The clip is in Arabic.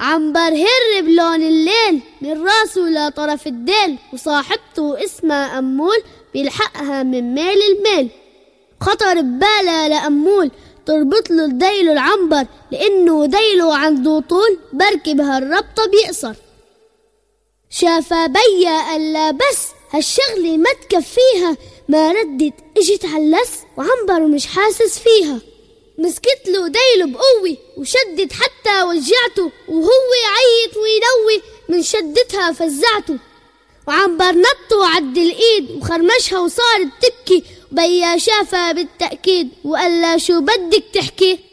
عنبر هر بلون الليل من راسه لطرف الديل، وصاحبته اسمها أمول بيلحقها من ميل الميل. خطر ببالها لأمول تربط له ديله العنبر، لأنه ديله عنده طول بركب هالربطة بيقصر. شافها بيا قال لا بس هالشغلة ما تكفيها، ما ردت اجت علس وعنبر مش حاسس فيها. مسكت له ديله بقوة وشدت حتى وجعته، وهو يعيط وينوي من شدتها فزعته. وعنبر نط وعد الإيد وخرمشها وصارت تبكي، وبيا شافها بالتأكيد وقال لها شو بدك تحكي؟